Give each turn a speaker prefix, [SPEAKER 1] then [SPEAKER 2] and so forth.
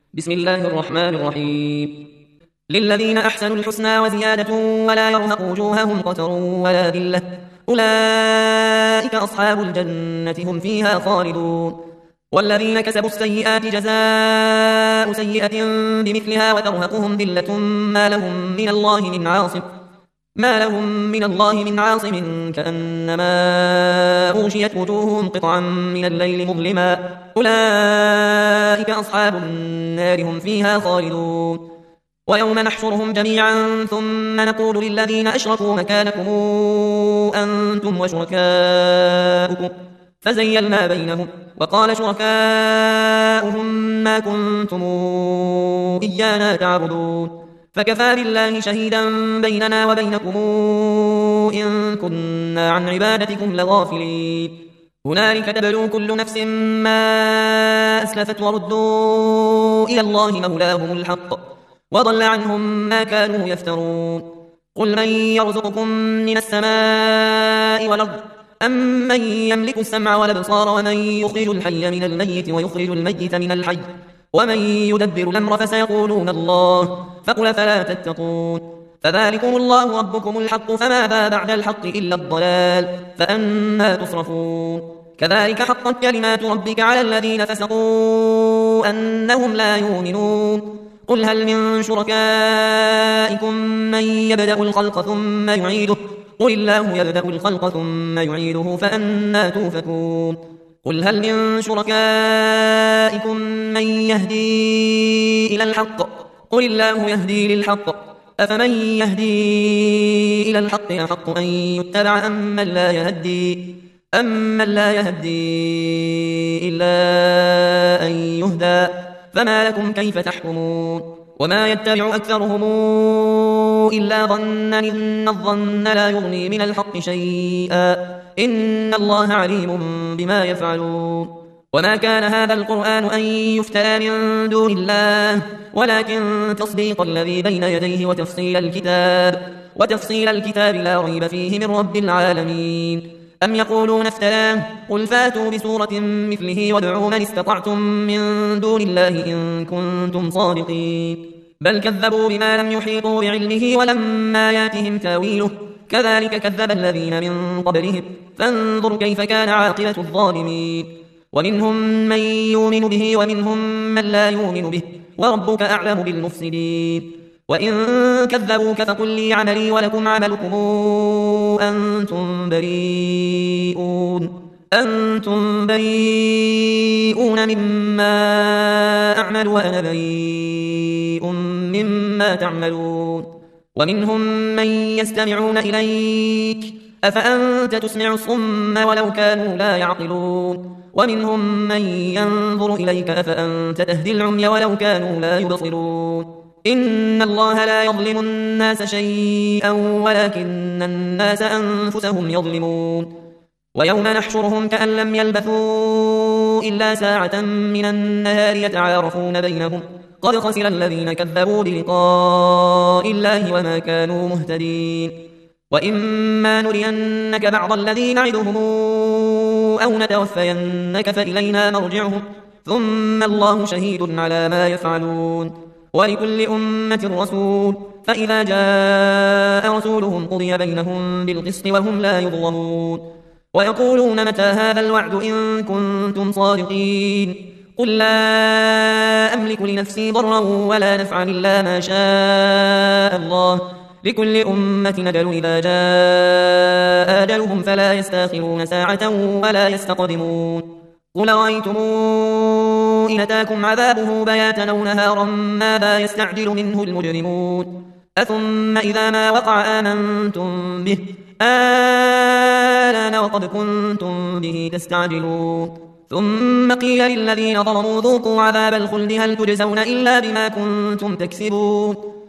[SPEAKER 1] بسم الله الرحمن الرحيم. للذين أحسنوا الحسنى وزيادة ولا يرهق وجوههم قتر ولا ذلة، أولئك أصحاب الجنة هم فيها خالدون. والذين كسبوا السيئات جزاء سيئة بمثلها وترهقهم ذلة ما لهم من الله من عاصم كأنما أغشيت وجوههم قطعا من الليل مظلما، أولئك أصحاب النار هم فيها خالدون. ويوم نحشرهم جميعا ثم نقول للذين أشركوا مكانكم أنتم وشركاؤكم فزيلنا بينهم، وقال شركاؤهم ما كنتم إيانا تعبدون، فكفى بالله شهيدا بيننا وبينكم إن كنا عن عبادتكم لغافلين. هنالك تبلو كل نفس ما أسلفت وردوا إلى الله مولاهم الحق وضل عنهم ما كانوا يفترون. قل من يرزقكم من السماء والأرض أم من يملك السمع والأبصار ومن يخرج الحي من الميت ويخرج الميت من الحي ومن يدبر الأمر فسيقولون الله فقل فلا تتقون. فذلكم الله ربكم الحق فماذا بعد الحق إلا الضلال فأنا تصرفون. كذلك حقت كلمات ربك على الذين فسقوا أنهم لا يؤمنون. قل هل من شركائكم من يبدأ الخلق ثم يعيده قل الله يبدأ الخلق ثم يعيده فأنا توفكون. قل هل من شركائكم من يهدي إلى الحق قل الله يهدي للحق أفمن يهدي إلى الحق أحق أن يتبع أمن لا يهدي إلا أن يهدى فما لكم كيف تحكمون. وما يتبع أكثرهم إلا ظنا إن الظن لا يغني من الحق شيئا إن الله عليم بما يفعلون. وما كان هذا القرآن أن يفترى من دون الله ولكن تصديق الذي بين يديه وتفصيل الكتاب لا ريب فيه من رب العالمين. أم يقولون افتراه قل فاتوا بسورة مثله وادعوا من استطعتم من دون الله إن كنتم صادقين. بل كذبوا بما لم يحيطوا بعلمه ولما ياتهم تاويله كذلك كذب الذين من قبلهم فانظر كيف كان عاقبة الظالمين. ومنهم من يؤمن به ومنهم من لا يؤمن به وربك أعلم بالمفسدين. وإن كذبوك فقل لي عملي ولكم عملكم أنتم بريئون مما أعمل وأنا بريء مما تعملون. ومنهم من يستمعون إليك أفأنت تسمع الصم ولو كانوا لا يعقلون. ومنهم من ينظر إليك أفأنت تهدي العمي ولو كانوا لا يبصرون. إن الله لا يظلم الناس شيئا ولكن الناس أنفسهم يظلمون. ويوم نحشرهم كأن لم يلبثوا إلا ساعة من النهار يتعارفون بينهم قد خسر الذين كذبوا بلقاء الله وما كانوا مهتدين. وإما نرينك بعض الذي نعدهم أو نتوفينك فإلينا مرجعهم ثم الله شهيد على ما يفعلون. ولكل أمة رسول فإذا جاء رسولهم قضي بينهم بالقسط وهم لا يظلمون. ويقولون متى هذا الوعد إن كنتم صادقين قل لا أملك لنفسي ضرا ولا نفعا إلا ما شاء الله لكل أمة أجل إذا جاء أجلهم فلا يستأخرون ساعة ولا يستقدمون. قل رأيتم إن أتاكم عذابه بياتا أو نهارا ماذا يستعجل منه المجرمون أثم إذا ما وقع آمنتم به آلان وقد كنتم به تستعجلون. ثم قيل للذين ظلموا ذوقوا عذاب الخلد هل تجزون إلا بما كنتم تكسبون